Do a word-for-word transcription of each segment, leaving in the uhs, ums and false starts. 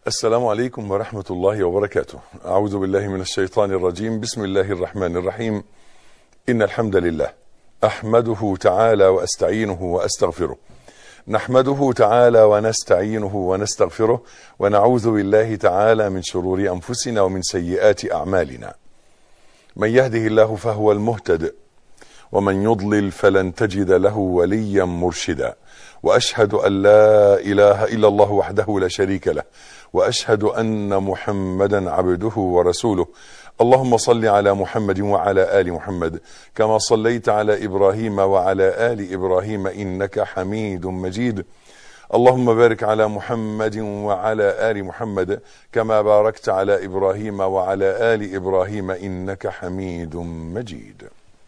السلام عليكم ورحمة الله وبركاته. أعوذ بالله من الشيطان الرجيم. بسم الله الرحمن الرحيم. إن الحمد لله أحمده تعالى وأستعينه وأستغفره. نحمده تعالى ونستعينه ونستغفره ونعوذ بالله تعالى من شرور أنفسنا ومن سيئات أعمالنا. من يهده الله فهو المهتد ومن يضلل فلن تجد له وليا مرشدا. وأشهد أن لا إله إلا الله وحده لا شريك له، وأشهد أن محمدا عبده ورسوله. اللهم صل على محمد وعلى آل محمد كما صليت على إبراهيم وعلى آل إبراهيم إنك حميد مجيد. اللهم بارك على محمد وعلى آل محمد كما باركت على إبراهيم وعلى آل إبراهيم إنك حميد مجيد.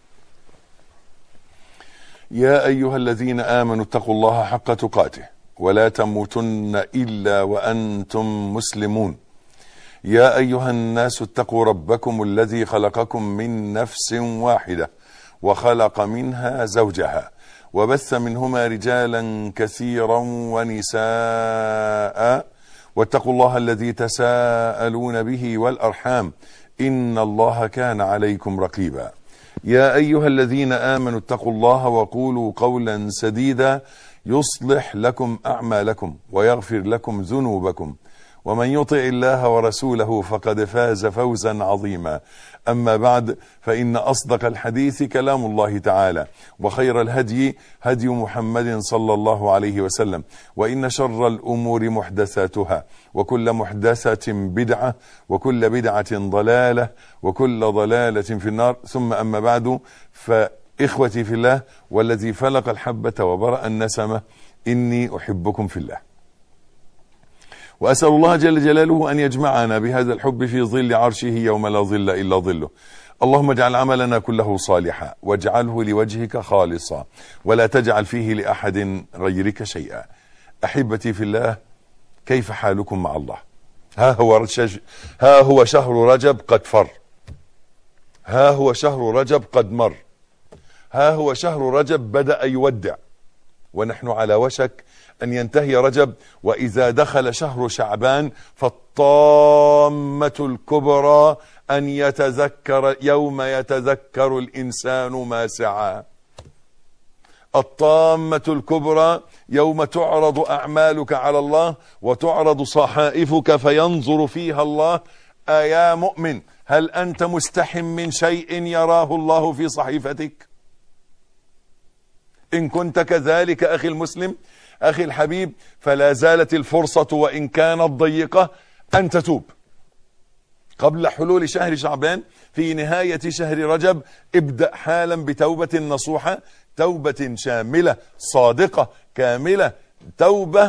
يا أيها الذين آمنوا اتقوا الله حق تقاته ولا تموتن إلا وأنتم مسلمون. يا أيها الناس اتقوا ربكم الذي خلقكم من نفس واحدة وخلق منها زوجها وبث منهما رجالا كثيرا ونساء، واتقوا الله الذي تساءلون به والأرحام إن الله كان عليكم رقيبا. يا أيها الذين آمنوا اتقوا الله وقولوا قولا سديدا يصلح لكم أعمالكم ويغفر لكم ذنوبكم، ومن يطع الله ورسوله فقد فاز فوزا عظيما. أما بعد، فإن أصدق الحديث كلام الله تعالى، وخير الهدي هدي محمد صلى الله عليه وسلم، وإن شر الأمور محدثاتها، وكل محدثة بدعة، وكل بدعة ضلالة، وكل ضلالة في النار. ثم أما بعد، فإخوتي في الله والذي فلق الحبة وبرأ النسمة، إني أحبكم في الله، وأسأل الله جل جلاله أن يجمعنا بهذا الحب في ظل عرشه يوم لا ظل إلا ظله. اللهم اجعل عملنا كله صالحا واجعله لوجهك خالصا ولا تجعل فيه لأحد غيرك شيئا. أحبتي في الله، كيف حالكم مع الله؟ ها هو, رشج... ها هو شهر رجب قد فر، ها هو شهر رجب قد مر، ها هو شهر رجب بدأ يودع، ونحن على وشك أن ينتهي رجب. وإذا دخل شهر شعبان فالطامة الكبرى أن يتذكر يوم يتذكر الإنسان ما سعى. الطامة الكبرى يوم تعرض أعمالك على الله وتعرض صحائفك فينظر فيها الله: أيا مؤمن، هل أنت مستحم من شيء يراه الله في صحيفتك؟ إن كنت كذلك أخي المسلم، أخي الحبيب، فلا زالت الفرصة وإن كانت ضيقة أن تتوب قبل حلول شهر شعبان. في نهاية شهر رجب ابدأ حالا بتوبة نصوحة، توبة شاملة صادقة كاملة، توبة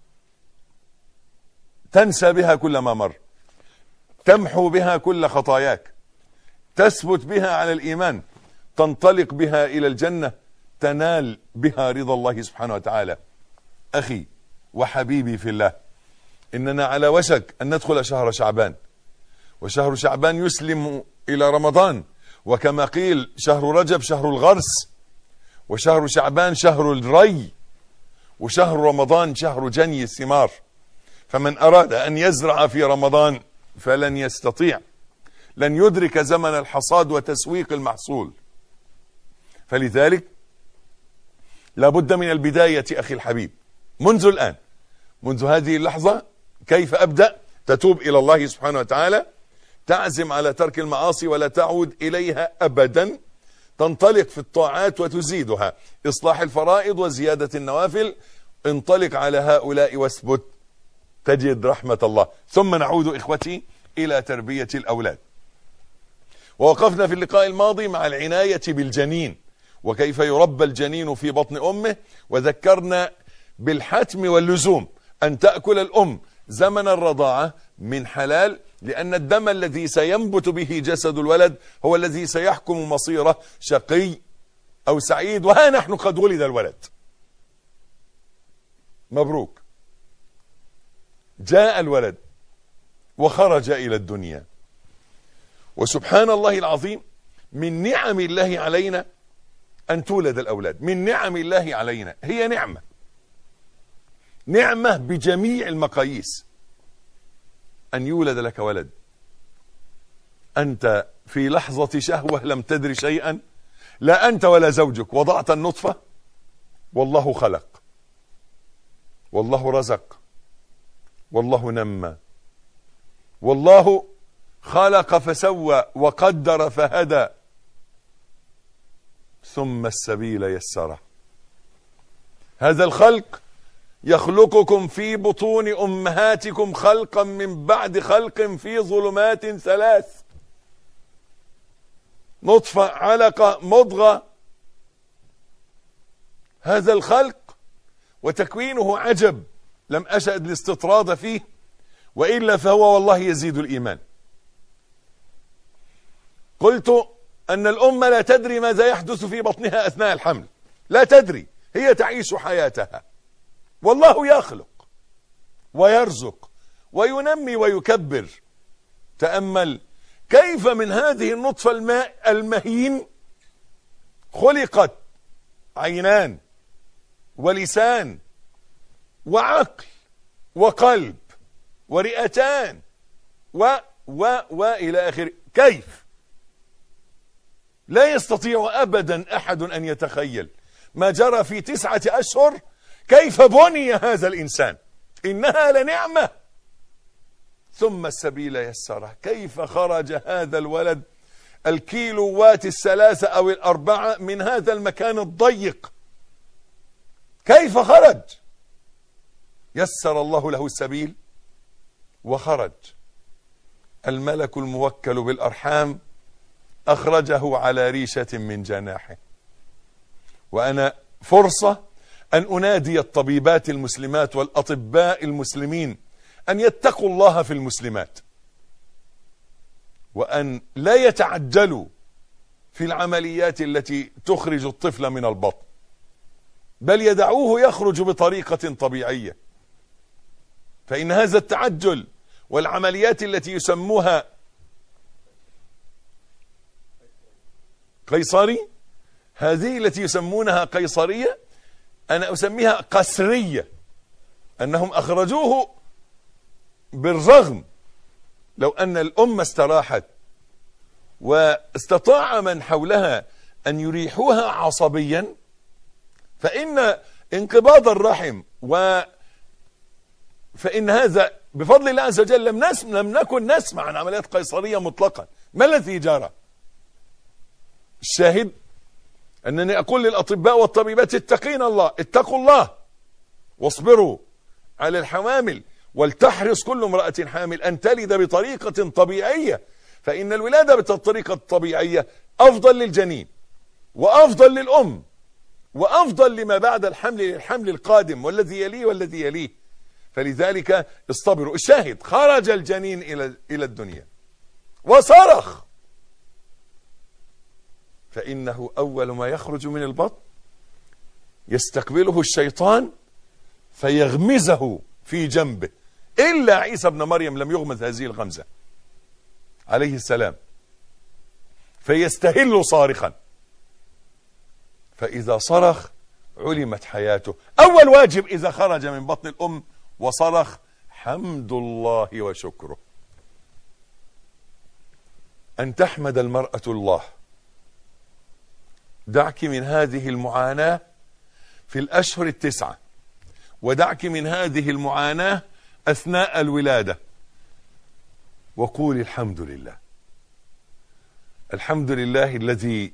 تنسى بها كل ما مر، تمحو بها كل خطاياك، تثبت بها على الإيمان، تنطلق بها إلى الجنة، تنال بها رضا الله سبحانه وتعالى. أخي وحبيبي في الله، إننا على وشك أن ندخل شهر شعبان، وشهر شعبان يسلم إلى رمضان، وكما قيل شهر رجب شهر الغرس، وشهر شعبان شهر الري، وشهر رمضان شهر جني الثمار. فمن أراد أن يزرع في رمضان فلن يستطيع، لن يدرك زمن الحصاد وتسويق المحصول. فلذلك لابد من البداية أخي الحبيب، منذ الآن، منذ هذه اللحظة. كيف أبدأ؟ تتوب إلى الله سبحانه وتعالى، تعزم على ترك المعاصي ولا تعود إليها أبدا، تنطلق في الطاعات وتزيدها، إصلاح الفرائض وزيادة النوافل. انطلق على هؤلاء واثبت، تجد رحمة الله. ثم نعود إخوتي إلى تربية الأولاد. ووقفنا في اللقاء الماضي مع العناية بالجنين، وكيف يربى الجنين في بطن أمه، وذكرنا بالحتم واللزوم أن تأكل الأم زمن الرضاعة من حلال، لأن الدم الذي سينبت به جسد الولد هو الذي سيحكم مصيره، شقي أو سعيد. وها نحن قد ولد الولد، مبروك، جاء الولد وخرج إلى الدنيا. وسبحان الله العظيم، من نعم الله علينا أن تولد الأولاد، من نعم الله علينا، هي نعمة، نعمة بجميع المقاييس. أن يولد لك ولد، أنت في لحظة شهوة لم تدري شيئا، لا أنت ولا زوجك وضعت النطفة، والله خلق، والله رزق، والله نمى، والله خلق فسوى وقدر فهدى، ثم السبيل يسره. هذا الخلق يخلقكم في بطون أمهاتكم خلقا من بعد خلق في ظلمات ثلاث، نطفة، علقة، مضغة. هذا الخلق وتكوينه عجب، لم أشهد الاستطراد فيه، وإلا فهو والله يزيد الإيمان. قلت أن الأمة لا تدري ماذا يحدث في بطنها أثناء الحمل، لا تدري، هي تعيش حياتها، والله يخلق ويرزق وينمي ويكبر. تأمل كيف من هذه النطفة الماء المهين خلقت عينان ولسان وعقل وقلب ورئتان و و وإلى آخره. كيف؟ لا يستطيع أبدا أحد أن يتخيل ما جرى في تسعة أشهر، كيف بني هذا الإنسان، إنها لنعمة. ثم السبيل يسره، كيف خرج هذا الولد الكيلوات الثلاثة أو الأربعة من هذا المكان الضيق، كيف خرج؟ يسر الله له السبيل وخرج. الملك الموكل بالأرحام أخرجه على ريشة من جناحه. وأنا فرصة أن أنادي الطبيبات المسلمات والأطباء المسلمين أن يتقوا الله في المسلمات، وأن لا يتعجلوا في العمليات التي تخرج الطفل من البطن، بل يدعوه يخرج بطريقة طبيعية. فإن هذا التعجل والعمليات التي يسموها قيصري، هذه التي يسمونها قيصرية، أنا أسميها قسرية، أنهم أخرجوه بالرغم. لو أن الأمة استراحت واستطاع من حولها أن يريحوها عصبيا، فإن انقباض الرحم و فإن هذا بفضل الله عز وجل لم نسمع لم نكن نسمع عن عمليات قيصرية مطلقا. ما الذي جرى؟ الشاهد أنني أقول للأطباء والطبيبات اتقين الله، اتقوا الله واصبروا على الحوامل، ولتحرص كل امرأة حامل أن تلد بطريقة طبيعية، فإن الولادة بالطريقة الطبيعية أفضل للجنين وأفضل للأم وأفضل لما بعد الحمل للحمل القادم والذي يليه والذي يليه. فلذلك اصطبروا. الشاهد خرج الجنين إلى إلى الدنيا وصرخ، فإنه أول ما يخرج من البطن يستقبله الشيطان فيغمزه في جنبه، إلا عيسى ابن مريم لم يغمز هذه الغمزة عليه السلام، فيستهل صارخا. فإذا صرخ علمت حياته. أول واجب إذا خرج من بطن الأم وصرخ حمد الله وشكره، أن تحمد المرأة الله. دعك من هذه المعاناة في الأشهر التسعة، ودعك من هذه المعاناة أثناء الولادة، وقول الحمد لله. الحمد لله الذي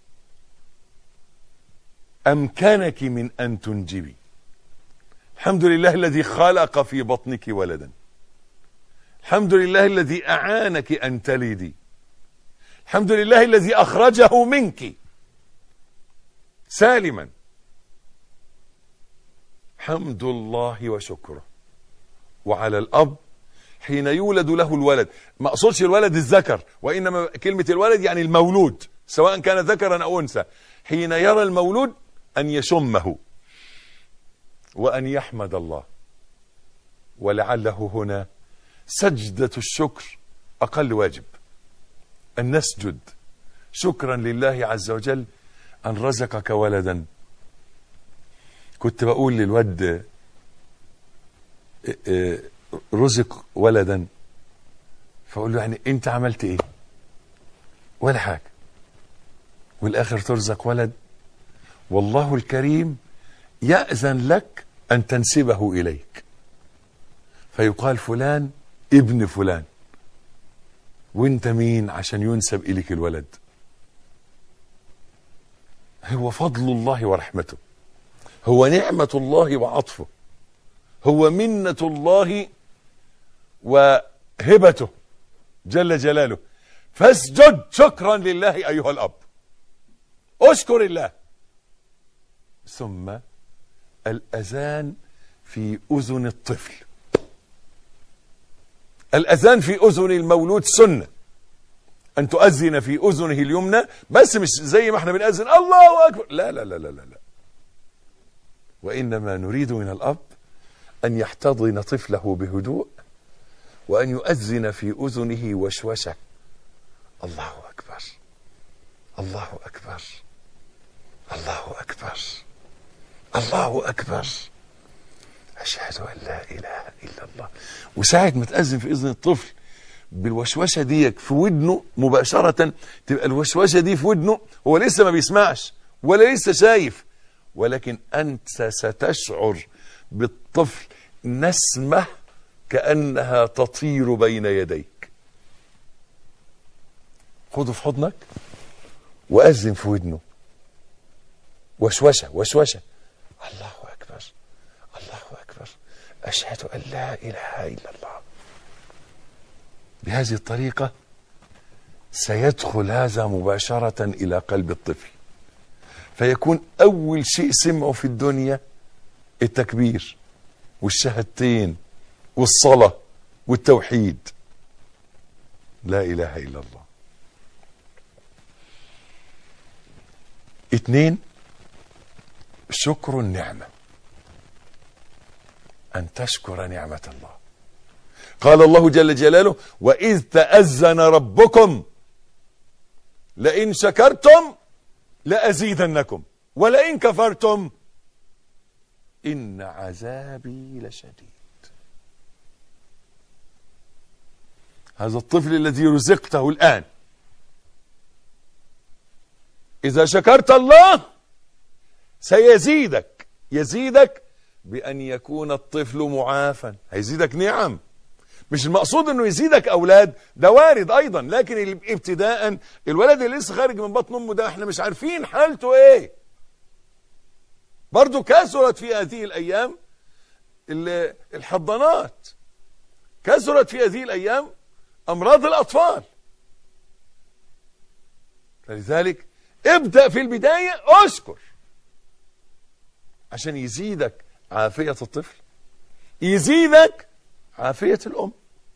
أمكنك من أن تنجبي، الحمد لله الذي خلق في بطنك ولدا، الحمد لله الذي أعانك أن تلدي، الحمد لله الذي أخرجه منك سالما. حمد الله وشكره. وعلى الأب حين يولد له الولد، ما أقصدش الولد الذكر، وإنما كلمة الولد يعني المولود سواء كان ذكرا أو أنثى، حين يرى المولود أن يشمه وأن يحمد الله. ولعله هنا سجدة الشكر أقل واجب، أن نسجد شكرا لله عز وجل أن رزقك ولدا. كنت بقول للود رزق ولدا، فأقول له يعني انت عملت ايه؟ ولا حاجة. والاخر ترزق ولد والله الكريم يأذن لك ان تنسبه اليك، فيقال فلان ابن فلان، وانت مين عشان ينسب اليك الولد؟ هو فضل الله ورحمته، هو نعمة الله وعطفه، هو منة الله وهبته جل جلاله. فاسجد شكرا لله ايها الاب، اشكر الله. ثم الاذان في اذن الطفل، الاذان في اذن المولود سنة، ان تؤذن في اذنه اليمنى، بس مش زي ما احنا بنأذن الله اكبر، لا لا لا لا لا, لا. وانما نريد من الاب ان يحتضن طفله بهدوء، وان يؤذن في اذنه وشوشة. الله اكبر، الله اكبر، الله اكبر، الله اكبر، اشهد ان لا اله الا الله. وساعة ما تأذن في اذن الطفل بالوشوشة دي في ودنه مباشرة، تبقى الوشوشة دي في ودنه، هو لسه ما بيسمعش ولا لسه شايف، ولكن انت ستشعر بالطفل نسمة كأنها تطير بين يديك. خده في حضنك وأذن في ودنه وشوشة وشوشة، الله أكبر، الله أكبر، أشهد أن لا إله إلا الله. بهذه الطريقة سيدخل هذا مباشرة إلى قلب الطفل، فيكون أول شيء سمعه في الدنيا التكبير والشهادتين والصلاة والتوحيد، لا إله إلا الله. اثنين، شكر النعمة، أن تشكر نعمة الله. قال الله جل جلاله: وإذ تأذن ربكم لئن شكرتم لأزيدنكم ولئن كفرتم إن عذابي لشديد. هذا الطفل الذي رزقته الآن، إذا شكرت الله سيزيدك، يزيدك بأن يكون الطفل معافى، هيزيدك نعم. مش المقصود انه يزيدك اولاد، ده وارد ايضا، لكن ابتداء الولد اللي لسه خارج من بطن امه ده احنا مش عارفين حالته ايه. برضو كثرت في هذه الايام الحضانات، كثرت في هذه الايام امراض الاطفال، فلذلك ابدأ في البداية اشكر عشان يزيدك عافية الطفل، يزيدك عافية الأم.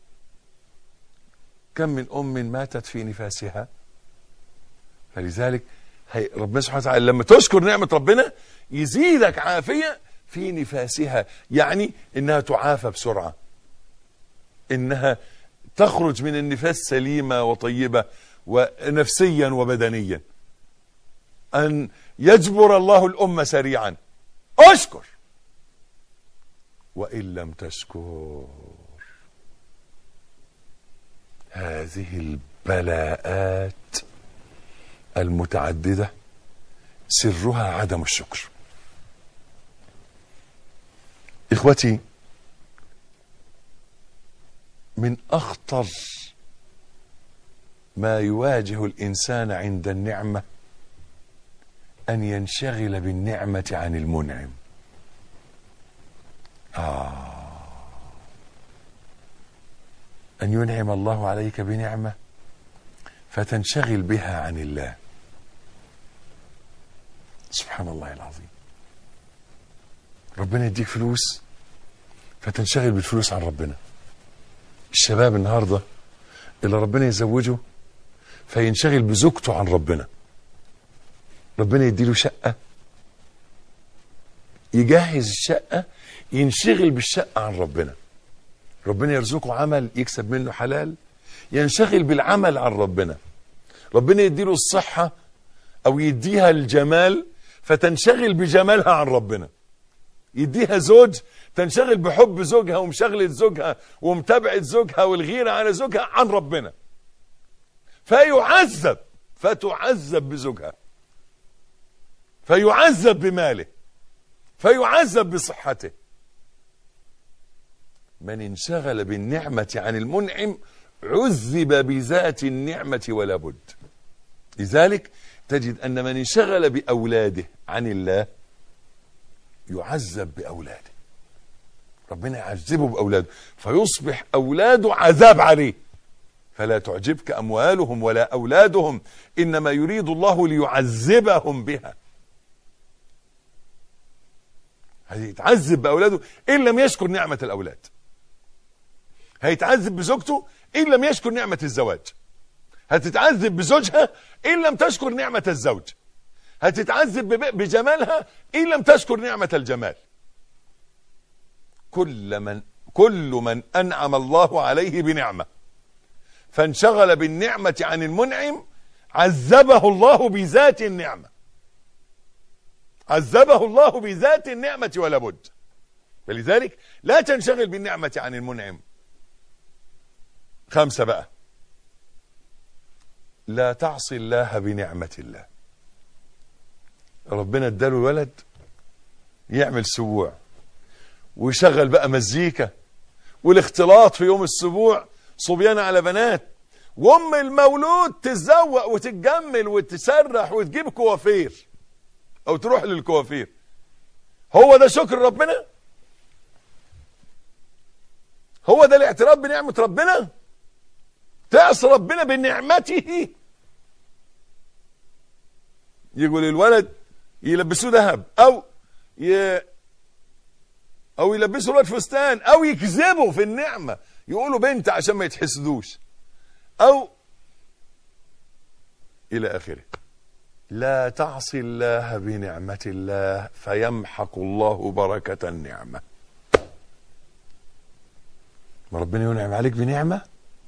كم من أم ماتت في نفاسها، فلذلك هي ربنا سبحانه وتعالى لما تشكر نعمة ربنا يزيدك عافية في نفاسها، يعني إنها تعافى بسرعة، إنها تخرج من النفاس سليمة وطيبة ونفسيا وبدنيا، أن يجبر الله الأمة سريعا. أشكر، وإن لم تشكر هذه البلاءات المتعددة سرها عدم الشكر. إخوتي، من أخطر ما يواجه الإنسان عند النعمة أن ينشغل بالنعمة عن المنعم. آه أن ينعم الله عليك بنعمة فتنشغل بها عن الله. سبحان الله العظيم. ربنا يديك فلوس فتنشغل بالفلوس عن ربنا. الشباب النهاردة اللي ربنا يزوجه فينشغل بزوجته عن ربنا. ربنا يديله شقة، يجهز الشقة، ينشغل بالشقة عن ربنا. ربنا يرزقه عمل يكسب منه حلال، ينشغل بالعمل عن ربنا. ربنا يديله الصحة أو يديها الجمال فتنشغل بجمالها عن ربنا. يديها زوج تنشغل بحب زوجها ومشغلة زوجها ومتابعة زوجها والغيرة على زوجها عن ربنا، فيعذب، فتعذب بزوجها، فيعذب بماله، فيعذب بصحته. من انشغل بالنعمة عن المنعم عذب بذات النعمة ولا بد. لذلك تجد أن من انشغل بأولاده عن الله يعذب بأولاده، ربنا يعذبه بأولاده فيصبح أولاده عذاب عليه. فلا تعجبك أموالهم ولا أولادهم إنما يريد الله ليعذبهم بها. هيتعذب بأولاده إن لم يشكر نعمة الأولاد، هيتعذب بزوجته إن لم يشكر نعمة الزواج، هتتعذب بزوجها إن لم تشكر نعمة الزوج، هتتعذب بجمالها إن لم تشكر نعمة الجمال. كل من كل من أنعم الله عليه بنعمة فانشغل بالنعمة عن المنعم عذبه الله بذات النعمة، عذبه الله بذات النعمة ولا بد. فلذلك لا تنشغل بالنعمة عن المنعم. خمسة بقى، لا تعصي الله بنعمة الله. ربنا اداله الولد يعمل سبوع ويشغل بقى مزيكا والاختلاط في يوم السبوع صبيان على بنات، وام المولود تتزوق وتتجمل وتسرح وتجيب كوافير او تروح للكوافير. هو ده شكر ربنا؟ هو ده الاعتراف بنعمة ربنا؟ تعصي ربنا بنعمته. يقول الولد يلبسوه ذهب او ي... او يلبسوا الولد فستان او يكذبوا في النعمة يقولوا بنت عشان ما يتحسدوش او الى اخره. لا تعصي الله بنعمة الله فيمحق الله بركة النعمة. ما ربنا ينعم عليك بنعمة،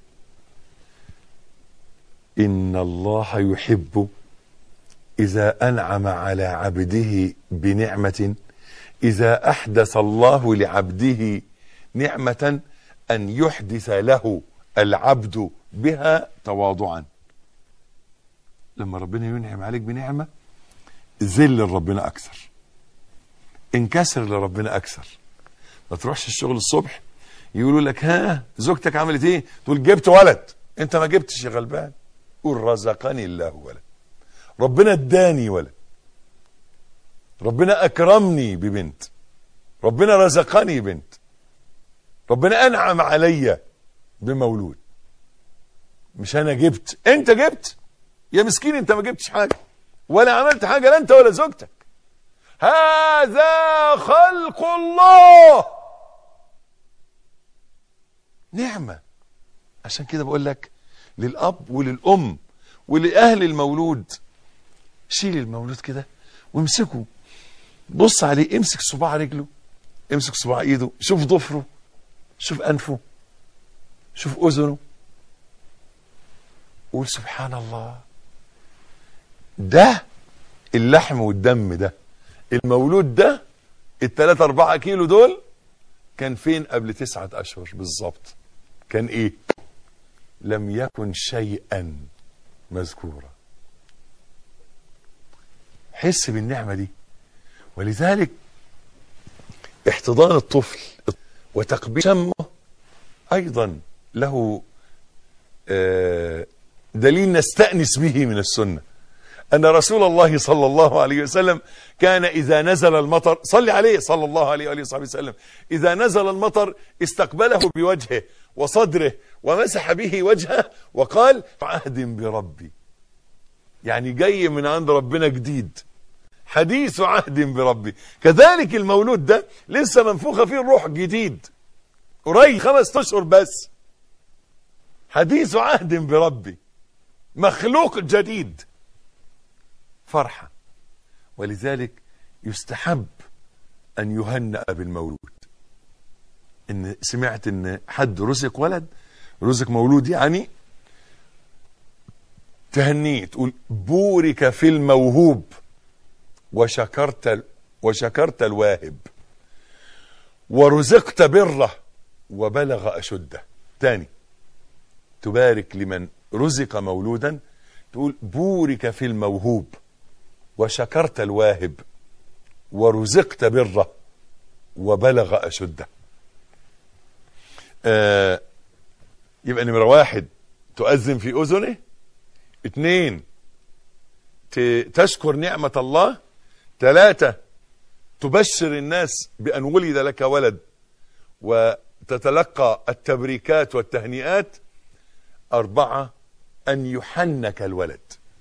إن الله يحب إذا أنعم على عبده بنعمة، إذا أحدث الله لعبده نعمة أن يحدث له العبد بها تواضعا. لما ربنا ينعم عليك بنعمة ذل لربنا أكثر، انكسر لربنا أكثر. ما تروحش الشغل الصبح يقولوا لك ها زوجتك عملت ايه، تقول جبت ولد. انت ما جبتش يا غلبان، قول رزقني الله ولد، ربنا اداني ولد، ربنا اكرمني ببنت، ربنا رزقني بنت، ربنا انعم علي بمولود. مش انا جبت، انت جبت يا مسكين. انت ما جبتش حاجه ولا عملت حاجه، لا انت ولا زوجتك. هذا خلق الله، نعمه. عشان كده بقول لك للاب وللام ولاهل المولود، شيل المولود كده وامسكه، بص عليه، امسك صباع رجله، امسك صباع ايده، شوف ضفره، شوف انفه، شوف اذنه، قول سبحان الله. ده اللحم والدم، ده المولود ده الثلاثة أربعة كيلو دول كان فين قبل تسعة أشهر بالظبط؟ كان إيه؟ لم يكن شيئا مذكورا. حس بالنعمة دي. ولذلك احتضان الطفل وتقبيل شمه أيضا له دليل نستأنس به من السنة. أن رسول الله صلى الله عليه وسلم كان إذا نزل المطر، صلي عليه صلى الله عليه وآله وصحبه وسلم، إذا نزل المطر استقبله بوجهه وصدره ومسح به وجهه وقال عهد بربي، يعني جاي من عند ربنا جديد، حديث عهد بربي. كذلك المولود ده لسه منفوخة فيه الروح جديد، قريب خمس أشهر بس، حديث عهد بربي، مخلوق جديد، فرحة. ولذلك يستحب أن يهنأ بالمولود. إن سمعت إن حد رزق ولد، رزق مولود، يعني تهنيه، تقول بورك في الموهوب وشكرت وشكرت الواهب. ورزقت بره وبلغ أشده. تاني، تبارك لمن رزق مولودا، تقول بورك في الموهوب وشكرت الواهب ورزقت بره وبلغ أشده. آه يبقى نمرة واحد تؤذن في أذنه، اثنين تشكر نعمة الله، ثلاثة تبشر الناس بأن ولد لك ولد وتتلقى التبريكات والتهنئات، أربعة أن يحنك الولد.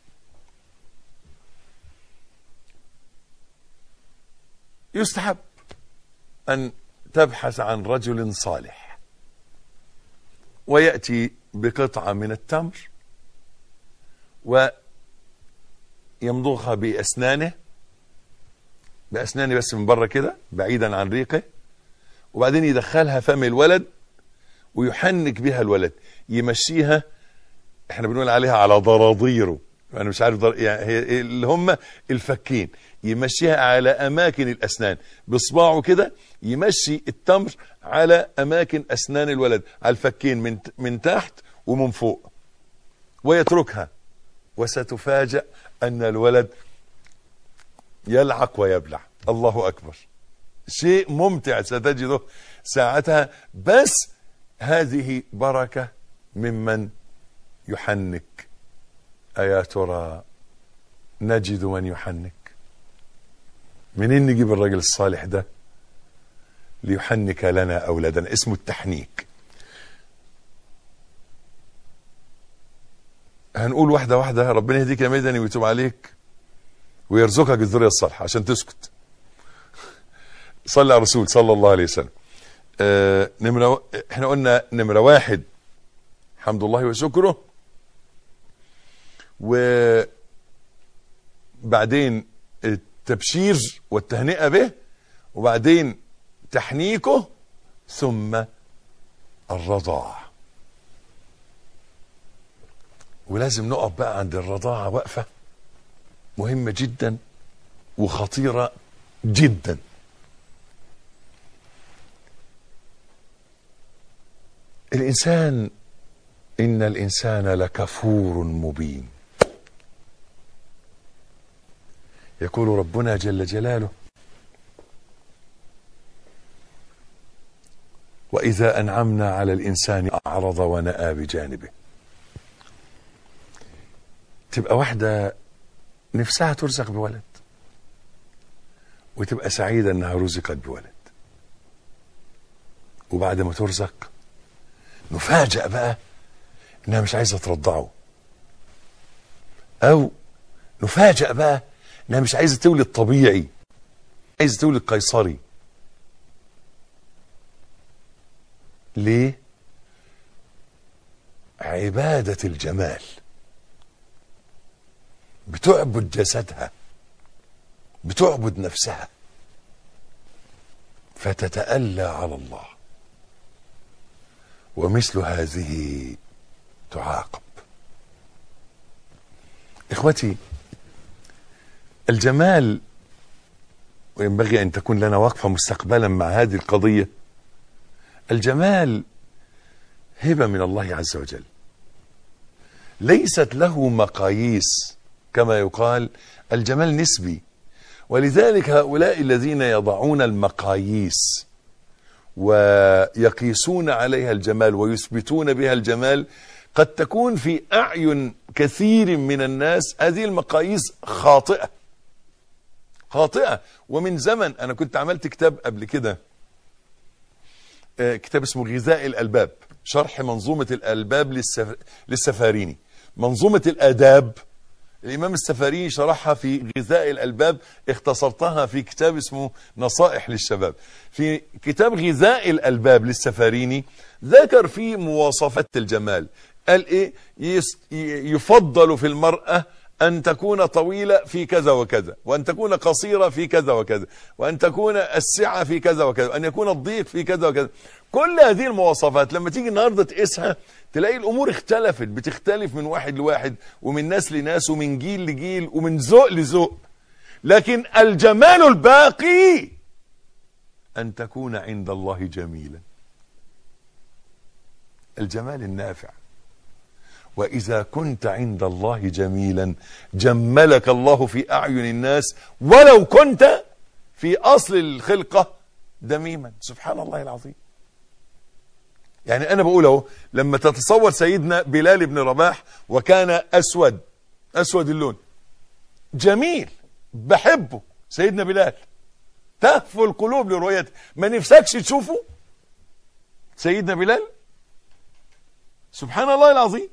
يستحب أن تبحث عن رجل صالح ويأتي بقطعة من التمر ويمضغها بأسنانه، بأسنانه بس من بره كده بعيدا عن ريقه، وبعدين يدخلها فم الولد ويحنك بها الولد، يمشيها، احنا بنقول عليها على ضراضيره، انا مش عارف ضر... يعني هي اللي هم الفكين، يمشيها على اماكن الاسنان بصباعه كده، يمشي التمر على اماكن اسنان الولد، على الفكين من من تحت ومن فوق، ويتركها، وستفاجأ ان الولد يلعق ويبلع. الله اكبر، شيء ممتع ستجده ساعتها. بس هذه بركة ممن يحنك. أيا ترى نجد من يحنك؟ منين نجيب الرجل الصالح ده ليحنك لنا أولادنا؟ اسمه التحنيك. هنقول واحدة واحدة. ربنا يهديك يا مدني ويتوب عليك ويرزقك الذرية الصالحة عشان تسكت. صلى على الرسول صلى الله عليه وسلم. آه نمرة احنا قلنا نمرة واحد حمد الله وشكره، وبعدين التبشير والتهنئة به، وبعدين تحنيكه، ثم الرضاعة. ولازم نقف بقى عند الرضاعة وقفة مهمة جدا وخطيرة جدا. الإنسان، إن الإنسان لكفور مبين. يقول ربنا جل جلاله: وإذا أنعمنا على الإنسان أعرض ونأى بجانبه. تبقى واحدة نفسها ترزق بولد وتبقى سعيدة أنها رزقت بولد، وبعد ما ترزق نفاجأ بقى انها مش عايزه ترضعه، او نفاجأ بقى انها مش عايزه تولد طبيعي، عايزه تولد قيصري. ليه؟ عبادة الجمال، بتعبد جسدها، بتعبد نفسها، فتتألى على الله، ومثل هذه تعاقب. إخوتي، الجمال، وينبغي أن تكون لنا وقفة مستقبلا مع هذه القضية، الجمال هبة من الله عز وجل، ليست له مقاييس، كما يقال الجمال نسبي. ولذلك هؤلاء الذين يضعون المقاييس ويقيسون عليها الجمال ويثبتون بها الجمال، قد تكون في أعين كثير من الناس هذه المقاييس خاطئة خاطئة. ومن زمن أنا كنت عملت كتاب قبل كده، كتاب اسمه غذاء الألباب، شرح منظومة الألباب للسف... للسفاريني. منظومة الآداب الإمام السفاريني شرحها في غذاء الألباب، اختصرتها في كتاب اسمه نصائح للشباب. في كتاب غذاء الألباب للسفاريني ذكر فيه مواصفات الجمال، قال إيه؟ يفضل في المرأة أن تكون طويلة في كذا وكذا، وأن تكون قصيرة في كذا وكذا، وأن تكون السعة في كذا وكذا، وأن يكون الضيق في كذا وكذا. كل هذه المواصفات لما تيجي النهاردة تقيسها تلاقي الأمور اختلفت، بتختلف من واحد لواحد، ومن ناس لناس، ومن جيل لجيل، ومن ذوق لذوق. لكن الجمال الباقي أن تكون عند الله جميلا، الجمال النافع. وإذا كنت عند الله جميلا جملك الله في أعين الناس ولو كنت في أصل الخلقة دميما. سبحان الله العظيم. يعني أنا بقول اهو، لما تتصور سيدنا بلال بن رباح وكان أسود أسود اللون جميل، بحبه سيدنا بلال، تهفو القلوب لرؤيته، ما نفسكش تشوفه سيدنا بلال؟ سبحان الله العظيم.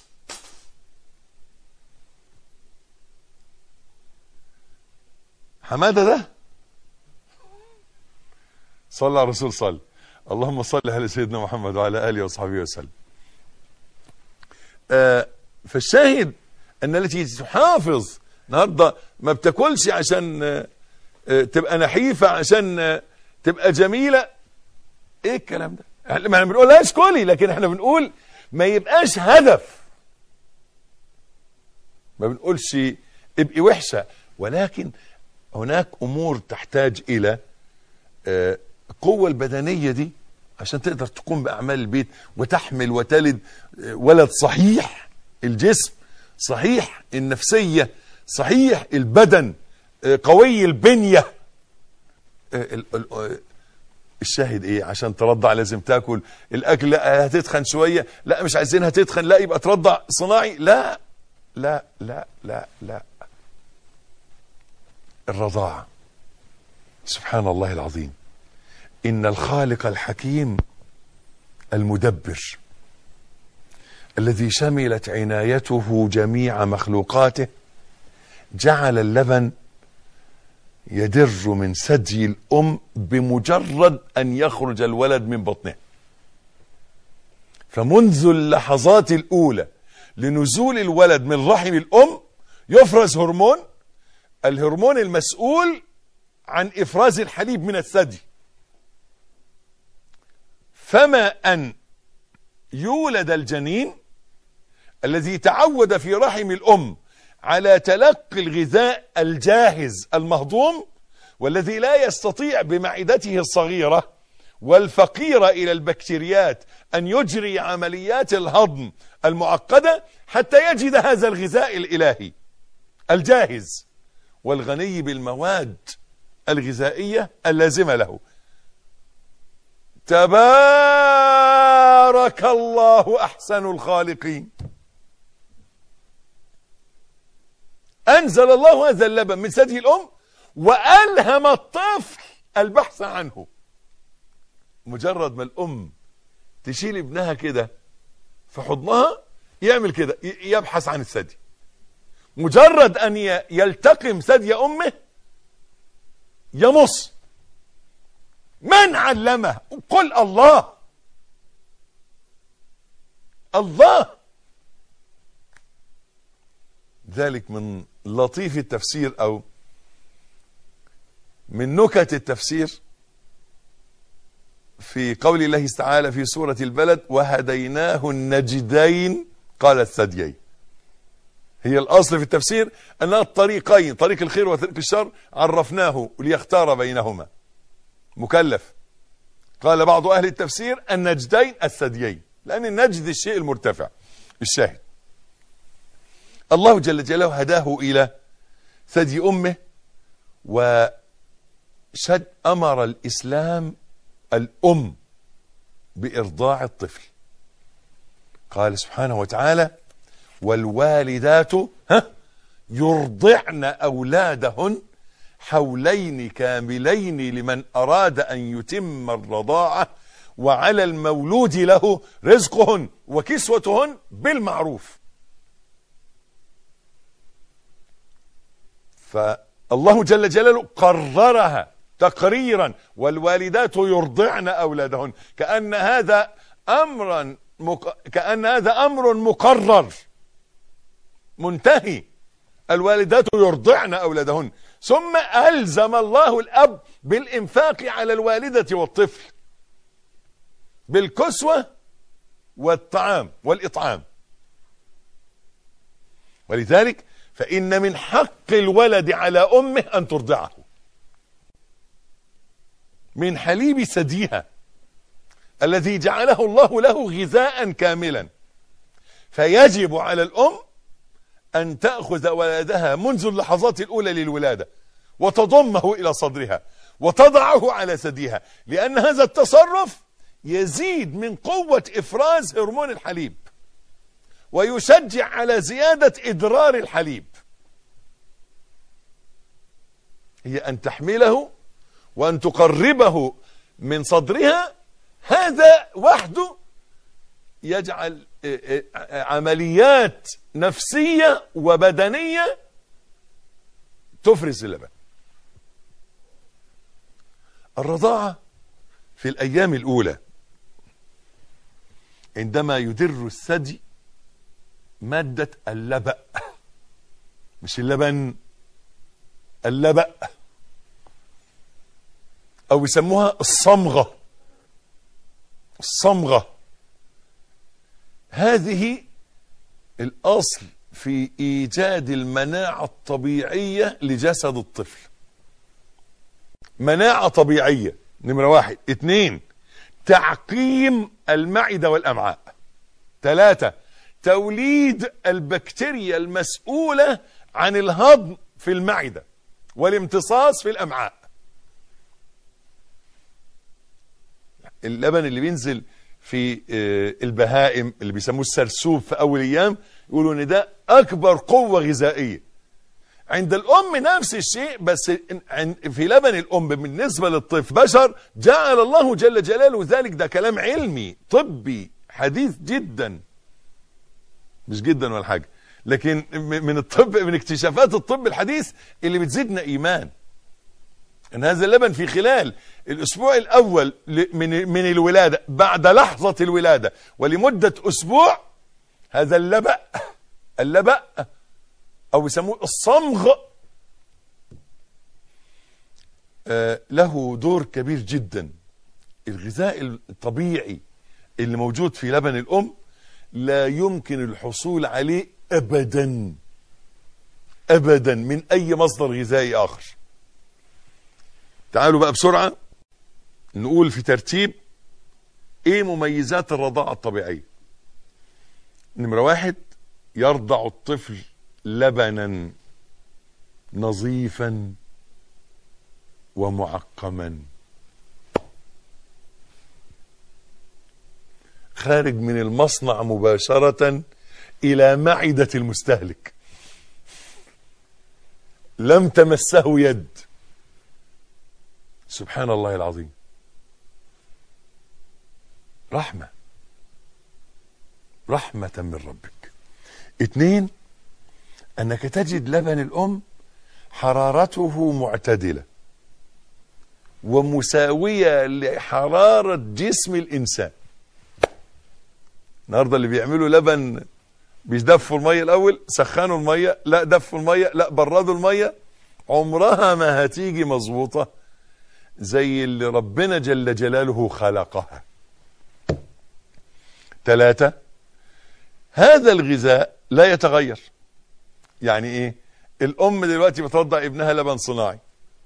حمادة ده صلى على الرسول، صلى اللهم صل على سيدنا محمد وعلى آله وصحبه وسلم. آه فالشاهد أن التي تحافظ النهارده ما بتاكلش عشان آه تبقى نحيفة، عشان آه تبقى جميلة. ايه الكلام ده؟ ما احنا بنقولهاش كلي، لكن احنا بنقول ما يبقاش هدف. ما بنقولش ابقي وحشة، ولكن هناك امور تحتاج الى آه القوة البدنية دي عشان تقدر تقوم بأعمال البيت وتحمل وتلد ولد صحيح الجسم، صحيح النفسية، صحيح البدن، قوي البنية. الشاهد ايه؟ عشان ترضع لازم تاكل الاكل. لا هتتخن شوية، لا مش عايزينها تتخن، لا يبقى ترضع صناعي. لا لا لا لا لا الرضاعة. سبحان الله العظيم. إن الخالق الحكيم المدبر الذي شملت عنايته جميع مخلوقاته جعل اللبن يدر من ثدي الأم بمجرد أن يخرج الولد من بطنه. فمنذ اللحظات الأولى لنزول الولد من رحم الأم يفرز هرمون، الهرمون المسؤول عن إفراز الحليب من الثدي. فما أن يولد الجنين الذي تعود في رحم الأم على تلقي الغذاء الجاهز المهضوم، والذي لا يستطيع بمعدته الصغيرة والفقيرة إلى البكتيريات أن يجري عمليات الهضم المعقدة حتى يجد هذا الغذاء الإلهي الجاهز والغني بالمواد الغذائية اللازمة له. تبارك الله أحسن الخالقين. أنزل الله هذا اللبن من ثدي الأم وألهم الطفل البحث عنه. مجرد ما الأم تشيل ابنها كده في حضنها يعمل كده، يبحث عن الثدي. مجرد أن يلتقم ثدي أمه يمص. من علمه؟ قل الله. الله. ذلك من لطيف التفسير أو من نكت التفسير في قول الله تعالى في سورة البلد وهديناه النجدين قال الثديين. هي الأصل في التفسير أنها الطريقين، طريق الخير وطريق الشر، عرفناه ليختار بينهما مكلف. قال بعض أهل التفسير النجدين الثديين، لأن النجد الشيء المرتفع. الشاهد الله جل جلاله هداه إلى ثدي أمه، وشد أمر الإسلام الأم بإرضاع الطفل. قال سبحانه وتعالى والوالدات ها يرضعن أولادهن حولين كاملين لمن أراد أن يتم الرضاعة وعلى المولود له رزقهن وكسوتهن بالمعروف. فالله جل جلاله قررها تقريرا والوالدات يرضعن أولادهن، كأن هذا أمرا مق... كأن هذا أمر مقرر منتهي. الوالدات يرضعن أولادهن، ثم ألزم الله الأب بالإنفاق على الوالدة والطفل بالكسوة والطعام والإطعام. ولذلك فإن من حق الولد على أمه أن ترضعه. من حليب ثديها الذي جعله الله له غذاء كاملا. فيجب على الأم أن تأخذ ولدها منذ اللحظات الأولى للولادة وتضمه إلى صدرها وتضعه على ثديها، لأن هذا التصرف يزيد من قوة إفراز هرمون الحليب ويشجع على زيادة إدرار الحليب. هي أن تحمله وأن تقربه من صدرها، هذا وحده يجعل عمليات نفسية وبدنية تفرز اللبن. الرضاعة في الأيام الأولى عندما يدر الثدي مادة اللبأ، مش اللبن، اللبأ، أو يسموها الصمغة. الصمغة هذه الأصل في إيجاد المناعة الطبيعية لجسد الطفل. مناعة طبيعية نمرة واحد. اثنين، تعقيم المعدة والأمعاء. ثلاثة، توليد البكتيريا المسؤولة عن الهضم في المعدة والامتصاص في الأمعاء. اللبن اللي بينزل في البهائم اللي بيسموه السرسوب في أول أيام يقولوا إن ده أكبر قوة غذائية. عند الأم نفس الشيء، بس في لبن الأم بالنسبة للطفل بشر جعل الله جل جلاله ذلك. ده كلام علمي طبي حديث جدا، مش جدا ولا حاجة، لكن من الطب، من اكتشافات الطب الحديث اللي بتزيدنا إيمان، ان هذا اللبن في خلال الاسبوع الاول من من الولاده بعد لحظه الولاده ولمده اسبوع، هذا اللبأ اللبأ او يسموه الصمغ آه له دور كبير جدا. الغذاء الطبيعي اللي موجود في لبن الام لا يمكن الحصول عليه ابدا ابدا من اي مصدر غذائي اخر. تعالوا بقى بسرعة نقول في ترتيب ايه مميزات الرضاعة الطبيعية. نمرة واحد، يرضع الطفل لبنا نظيفا ومعقما خارج من المصنع مباشرة الى معدة المستهلك، لم تمسه يد. سبحان الله العظيم، رحمة رحمة من ربك. اثنين، انك تجد لبن الام حرارته معتدلة ومساوية لحرارة جسم الانسان. النهارده اللي بيعملوا لبن بيدفوا المية الاول، سخنوا المية، لا دفوا المية، لا بردوا المية، عمرها ما هتيجي مظبوطة زي اللي ربنا جل جلاله خلقها. ثلاثة، هذا الغذاء لا يتغير. يعني ايه؟ الام دلوقتي بترضع ابنها لبن صناعي،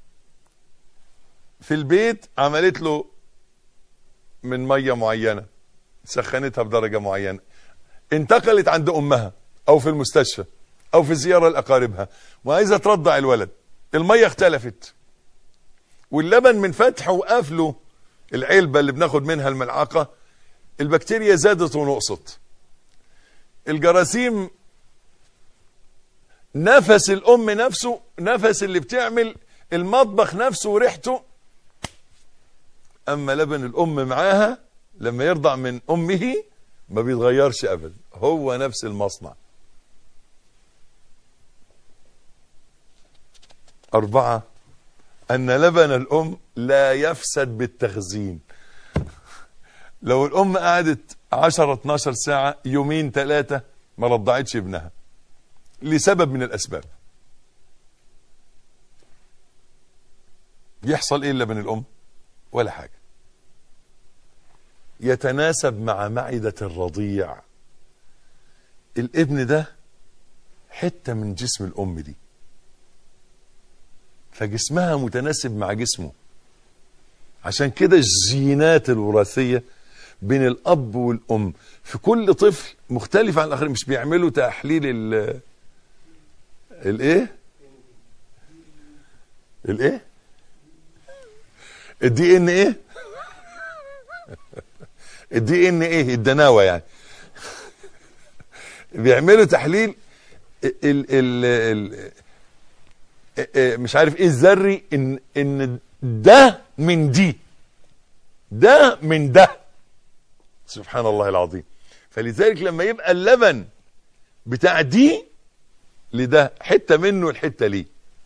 في البيت عملت له من مية معينة، سخنتها بدرجة معينة، انتقلت عند امها او في المستشفى او في زيارة لأقاربها وعايزة ترضع الولد، المية اختلفت واللبن من فتحه وقفله العلبة اللي بناخد منها الملعقة البكتيريا زادت ونقصت، الجراثيم، نفس الام نفسه، نفس اللي بتعمل المطبخ نفسه وريحته. اما لبن الام معاها لما يرضع من امه ما بيتغيرش ابدا، هو نفس المصنع. اربعة، ان لبن الام لا يفسد بالتخزين. لو الام قعدت عشرة اتناشر ساعة، يومين ثلاثة ما رضعتش ابنها لسبب من الاسباب، يحصل ايه لبن الام؟ ولا حاجة، يتناسب مع معدة الرضيع. الابن ده حتة من جسم الام دي، فجسمها متناسب مع جسمه، عشان كده الجينات الوراثية بين الأب والأم في كل طفل مختلف عن الآخرين. مش بيعملوا تحليل ال الايه الايه الدي ان ايه الدي ان ايه الدناوة يعني بيعملوا تحليل ال ال ال مش عارف ايه الذري ان ان ده من دي ده من ده. سبحان الله العظيم. فلذلك لما يبقى اللبن بتاع دي لده حتة منه الحتة ليه.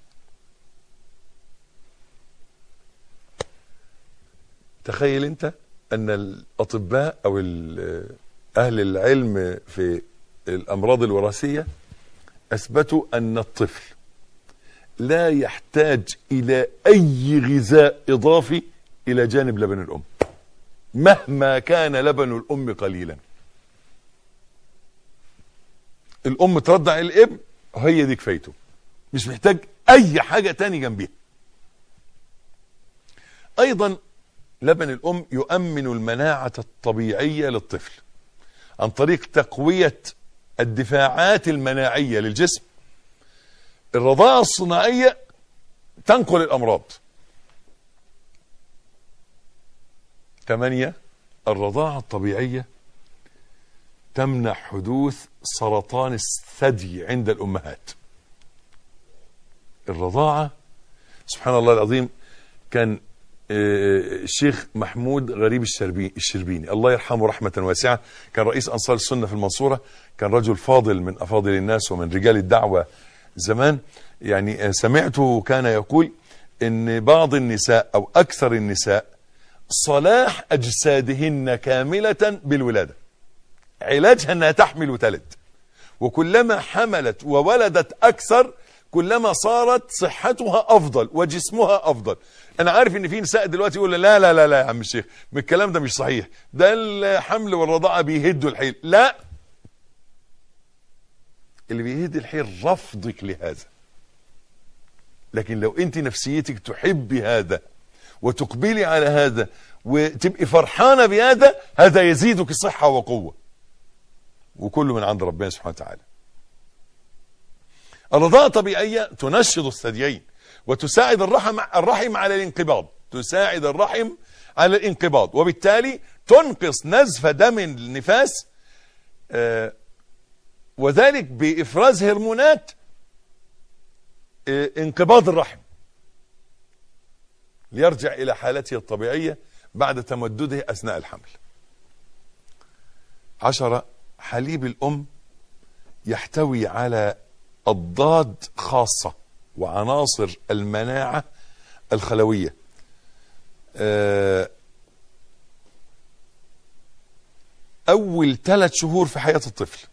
تخيل انت ان الاطباء او اهل العلم في الامراض الوراثية اثبتوا ان الطفل لا يحتاج الى اي غذاء اضافي الى جانب لبن الام مهما كان لبن الام قليلا. الام ترضع الابن هي دي كفايته، مش محتاج اي حاجة تاني جنبيها. ايضا لبن الام يؤمن المناعة الطبيعية للطفل عن طريق تقوية الدفاعات المناعية للجسم. الرضاعة الصناعية تنقل الامراض. ثمانية، الرضاعة الطبيعية تمنع حدوث سرطان الثدي عند الأمهات. الرضاعة سبحان الله العظيم. كان الشيخ محمود غريب الشربيني الله يرحمه رحمة واسعة، كان رئيس أنصار السنة في المنصورة، كان رجل فاضل من أفاضل الناس ومن رجال الدعوة زمان. يعني سمعته كان يقول إن بعض النساء أو أكثر النساء صلاح أجسادهن كاملة بالولادة، علاجها أنها تحمل وتلد، وكلما حملت وولدت أكثر كلما صارت صحتها أفضل وجسمها أفضل. أنا عارف إن في نساء دلوقتي يقول لا لا لا لا يا عم الشيخ، من الكلام ده مش صحيح، ده الحمل والرضاعة بيهدوا الحيل. لا، اللي بيهد الحيل رفضك لهذا. لكن لو أنت نفسيتك تحبي هذا وتقبلي على هذا وتبقي فرحانة بهذا، هذا يزيدك صحة وقوة، وكله من عند ربنا سبحانه وتعالى. الرضاعة الطبيعية تنشط الثديين وتساعد الرحم الرحم على الانقباض تساعد الرحم على الانقباض وبالتالي تنقص نزف دم النفاس، آه وذلك بإفراز هرمونات آه انقباض الرحم ليرجع إلى حالته الطبيعية بعد تمدده أثناء الحمل. عشرة، حليب الأم يحتوي على أضداد خاصة وعناصر المناعة الخلوية. أول ثلاث شهور في حياة الطفل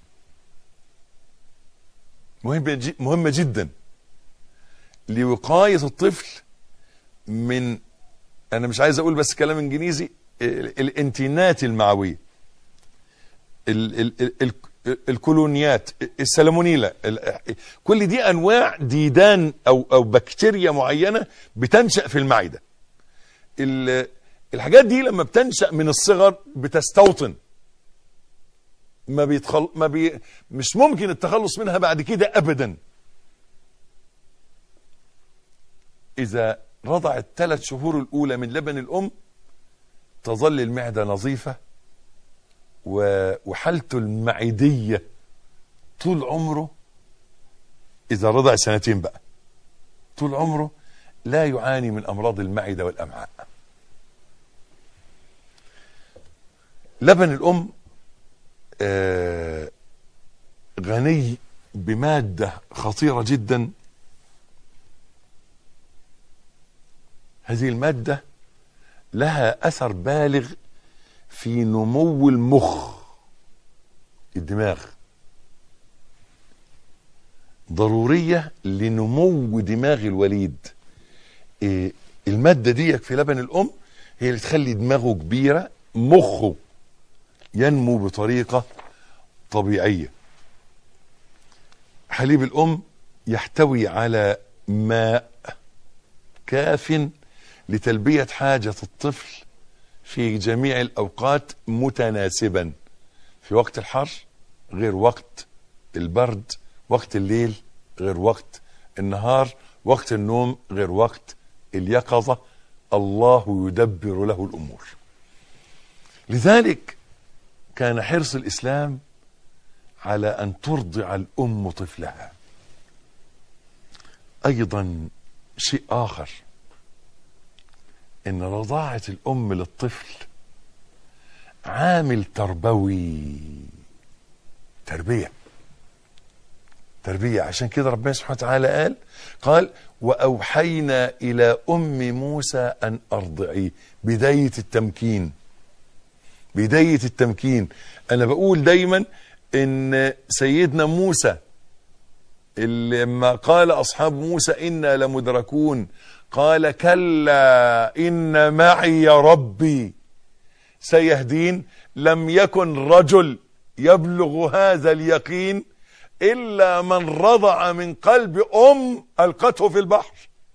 مهمة مهمة جدا لوقاية الطفل من، أنا مش عايز أقول بس كلام إنجليزي، الانتينات المعوية، ال ال ال الكولونيات، السالمونيلا، كل دي انواع ديدان او او بكتيريا معينه بتنشا في المعده. الحاجات دي لما بتنشا من الصغر بتستوطن، ما بيتخل ما بي مش ممكن التخلص منها بعد كده ابدا. اذا رضعت الثلاث شهور الاولى من لبن الام تظل المعده نظيفه وحالته المعدية طول عمره. إذا رضع سنتين بقى طول عمره لا يعاني من أمراض المعدة والأمعاء. لبن الأم آه غني بمادة خطيرة جدا. هذه المادة لها أثر بالغ في نمو المخ، الدماغ، ضرورية لنمو دماغ الوليد. إيه المادة دي في لبن الأم هي اللي تخلي دماغه كبيرة، مخه ينمو بطريقة طبيعية. حليب الأم يحتوي على ماء كاف لتلبية حاجة الطفل في جميع الأوقات متناسبا، في وقت الحر غير وقت البرد، وقت الليل غير وقت النهار، وقت النوم غير وقت اليقظة. الله يدبر له الأمور. لذلك كان حرص الإسلام على أن ترضع الأم طفلها. أيضا شيء آخر، إن رضاعة الأم للطفل عامل تربوي، تربية تربية. عشان كده ربنا سبحانه وتعالى قال قال وأوحينا إلى أم موسى أن أرضعيه. بداية التمكين، بداية التمكين. أنا بقول دايما إن سيدنا موسى لما قال أصحاب موسى إنا لمدركون، قال كلا إن معي ربي سيهدين. لم يكن رجل يبلغ هذا اليقين إلا من رضع من قلب أم ألقته في البحر.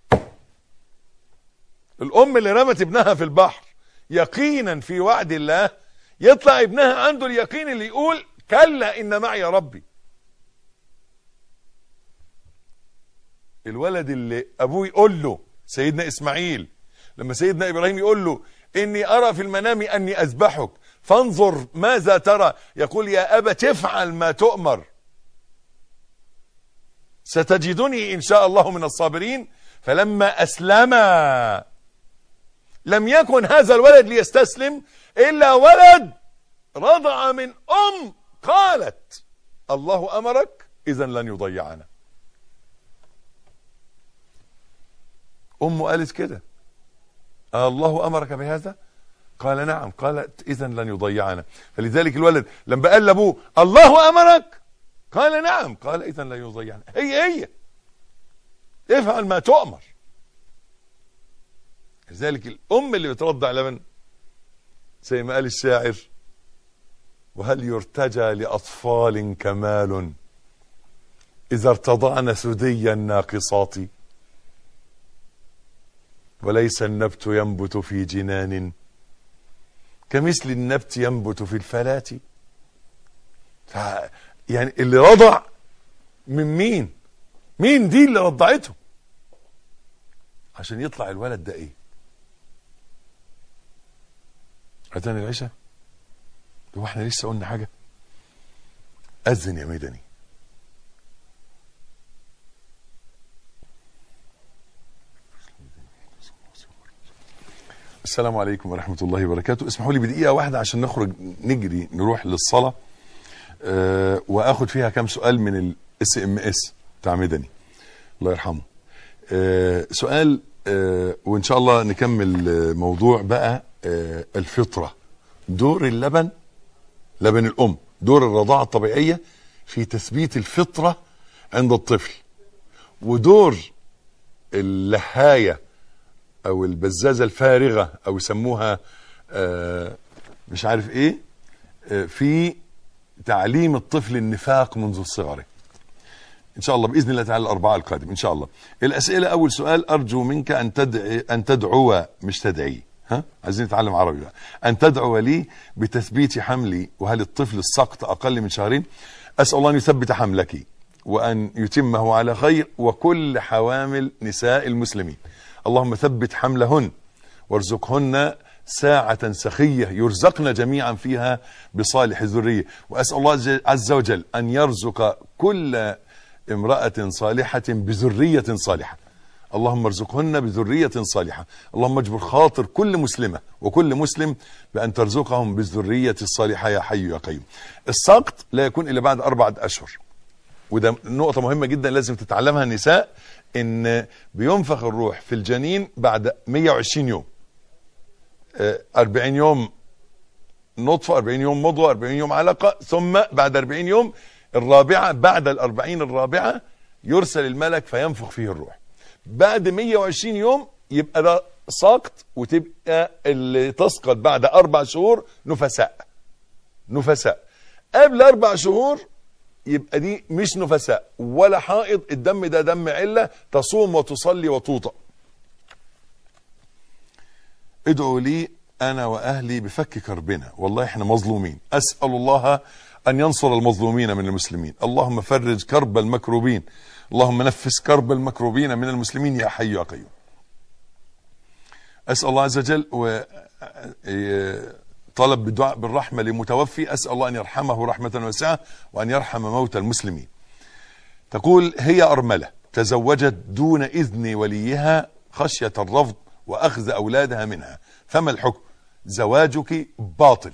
الأم اللي رمت ابنها في البحر يقينا في وعد الله، يطلع ابنها عنده اليقين اللي يقول كلا إن معي ربي. الولد اللي أبوه يقول له، سيدنا إسماعيل لما سيدنا إبراهيم يقول له إني أرى في المنام أني أذبحك فانظر ماذا ترى، يقول يا أبت افعل ما تؤمر ستجدني إن شاء الله من الصابرين. فلما أسلم لم يكن هذا الولد ليستسلم إلا ولد رضع من أم قالت الله أمرك إذن لن يضيعنا. أمه قالت كده، الله أمرك بهذا؟ قال نعم. قالت إذن لن يضيعنا. فلذلك الولد لما قال لأبوه الله أمرك قال نعم، قال إذن لن يضيعنا. هي هي افعل ما تؤمر. لذلك الأم اللي بترضع لبن زي ما قال الشاعر وهل يرتجى لأطفال كمال إذا ارتضعن ثدي الناقصات وليس النبت ينبت في جنان كمثل النبت ينبت في الفلاة. ف يعني اللي رضع من مين؟ مين دي اللي رضعته عشان يطلع الولد ده ايه؟ أذان العشاء؟ هو احنا لسه قلنا حاجة؟ أذن يا ميداني. السلام عليكم ورحمة الله وبركاته. اسمحوا لي بدقيقة واحدة عشان نخرج نجري نروح للصلاة، أه واخد فيها كم سؤال من الاس ام اس بتاع ميداني الله يرحمه. أه سؤال أه وان شاء الله نكمل موضوع بقى أه الفطرة، دور اللبن، لبن الام، دور الرضاعة الطبيعية في تثبيت الفطرة عند الطفل، ودور اللهاية او البزازة الفارغة او يسموها أه مش عارف ايه أه في تعليم الطفل النفاق منذ صغره. ان شاء الله باذن الله تعالى الاربعاء القادم ان شاء الله. الاسئله، اول سؤال ارجو منك ان تدعي ان تدعو مش تدعي، ها عايزين نتعلم عربي بقى، ان تدعو لي بتثبيت حملي، وهل الطفل السقط اقل من شهرين؟ اسال الله ان يثبت حملك وان يتمه على خير وكل حوامل نساء المسلمين. اللهم ثبت حملهن وارزقهن ساعة سخية يرزقنا جميعا فيها بصالح الذرية. وأسأل الله عز وجل أن يرزق كل امرأة صالحة بذرية صالحة. اللهم ارزقهن بذرية صالحة. اللهم اجبر خاطر كل مسلمة وكل مسلم بأن ترزقهم بالذرية الصالحة يا حي يا قيوم. السقط لا يكون إلا بعد أربعة أشهر، وده نقطة مهمة جدا لازم تتعلمها النساء، إن بينفخ الروح في الجنين بعد مية وعشرين يوم، أربعين يوم نطفة، أربعين يوم مضغة، أربعين يوم علقة، ثم بعد أربعين يوم الرابعة، بعد الأربعين الرابعة يرسل الملك فينفخ فيه الروح. بعد مية وعشرين يوم يبقى ده ساقط، وتبقى اللي تسقط بعد أربع شهور نفساء. نفساء قبل أربع شهور يبقى دي مش نفساء ولا حائض، الدم ده دم علة تصوم وتصلي وتوطأ. ادعوا لي أنا وأهلي بفك كربنا، والله إحنا مظلومين. أسأل الله أن ينصر المظلومين من المسلمين. اللهم فرج كرب المكروبين، اللهم نفس كرب المكروبين من المسلمين يا حي يا قيوم. أسأل الله عز وجل و طلب بالدعاء بالرحمة لمتوفي، أسأل الله أن يرحمه رحمة واسعة وأن يرحم موتى المسلمين. تقول هي أرملة تزوجت دون إذن وليها خشية الرفض وأخذ أولادها منها، فما الحكم؟ زواجك باطل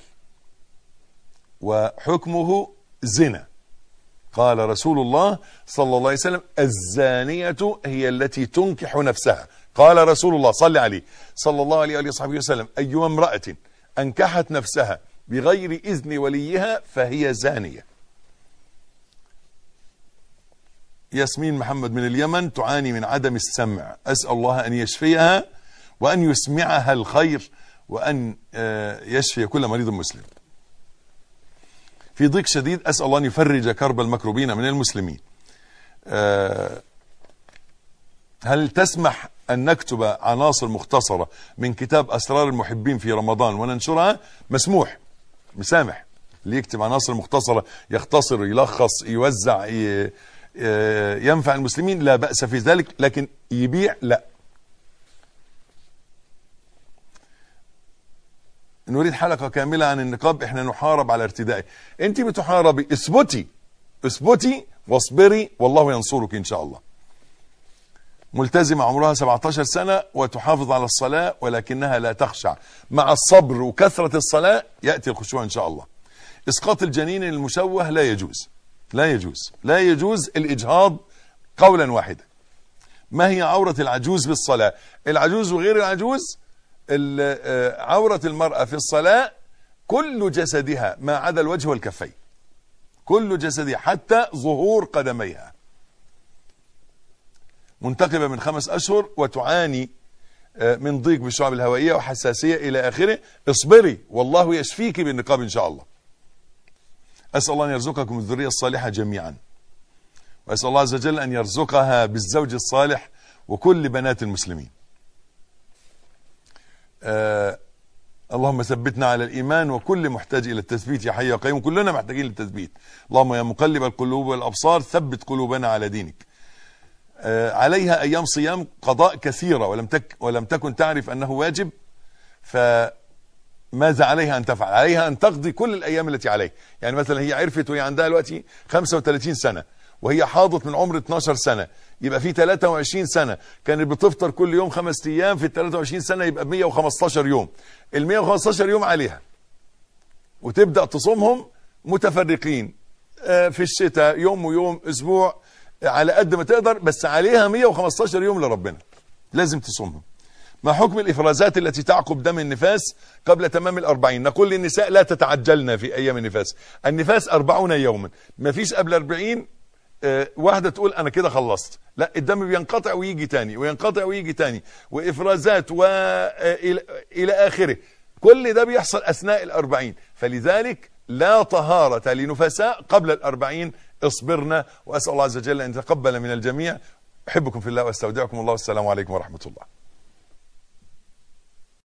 وحكمه زنا. قال رسول الله صلى الله عليه وسلم الزانية هي التي تنكح نفسها. قال رسول الله صلى عليه صلى الله عليه وصحبه وسلم أيما امرأة أنكحت نفسها بغير إذن وليها فهي زانية. ياسمين محمد من اليمن تعاني من عدم السمع، أسأل الله أن يشفيها وأن يسمعها الخير وأن يشفي كل مريض مسلم. في ضيق شديد، أسأل الله أن يفرج كرب المكروبين من المسلمين. هل تسمح أن نكتب عناصر مختصرة من كتاب أسرار المحبين في رمضان وننشرها؟ مسموح، مسامح اللي يكتب عناصر مختصرة، يختصر، يلخص، يوزع، ينفع المسلمين، لا بأس في ذلك، لكن يبيع لا. نريد حلقة كاملة عن النقاب، احنا نحارب على ارتدائه. انت بتحاربي، اثبتي اثبتي واصبري والله ينصرك ان شاء الله. ملتزمة عمرها سبعة عشر سنة وتحافظ على الصلاة ولكنها لا تخشع، مع الصبر وكثرة الصلاة يأتي الخشوع ان شاء الله. اسقاط الجنين المشوه لا يجوز، لا يجوز لا يجوز الإجهاض قولا واحدا. ما هي عورة العجوز بالصلاة؟ العجوز وغير العجوز، عورة المرأة في الصلاة كل جسدها ما عدا الوجه والكفين، كل جسدها حتى ظهور قدميها. منتقبة من خمس أشهر وتعاني من ضيق بالشعب الهوائية وحساسية إلى آخره، اصبري والله يشفيك بالنقاب إن شاء الله. أسأل الله أن يرزقكم الذرية الصالحة جميعا، وأسأل الله عز وجل أن يرزقها بالزوج الصالح وكل بنات المسلمين. آه اللهم ثبتنا على الإيمان، وكل محتاج إلى التثبيت يا حي يا قيوم، كلنا محتاجين للتثبيت. اللهم يا مقلب القلوب والأبصار ثبت قلوبنا على دينك. آه عليها أيام صيام قضاء كثيرة ولم تك ولم تكن تعرف أنه واجب، فماذا عليها أن تفعل؟ عليها أن تقضي كل الأيام التي عليها. يعني مثلا هي عرفت وهي عندها دلوقتي خمسة وثلاثين سنة وهي حاضت من عمر اثناشر سنة، يبقى في ثلاثة وعشرين سنة كانت بتفطر كل يوم خمس ايام، في ال ثلاثة وعشرين سنة يبقى مية وخمستاشر يوم، ال مية وخمستاشر يوم عليها، وتبدأ تصومهم متفرقين في الشتاء يوم ويوم، اسبوع، على قد ما تقدر، بس عليها مية وخمستاشر يوم لربنا لازم تصومهم. ما حكم الإفرازات التي تعقب دم النفاس قبل تمام الأربعين؟ نقول للنساء لا تتعجلن في أيام النفاس، النفاس أربعون يوما، ما فيش قبل أربعين اه واحدة تقول أنا كده خلصت، لا، الدم بينقطع ويجي تاني وينقطع ويجي تاني، وإفرازات وإلى آخره، كل ده بيحصل أثناء الأربعين، فلذلك لا طهارة لنفساء قبل الأربعين. اصبرنا، وأسأل الله عز وجل أن يتقبل من الجميع. أحبكم في الله واستودعكم الله، والسلام عليكم ورحمة الله.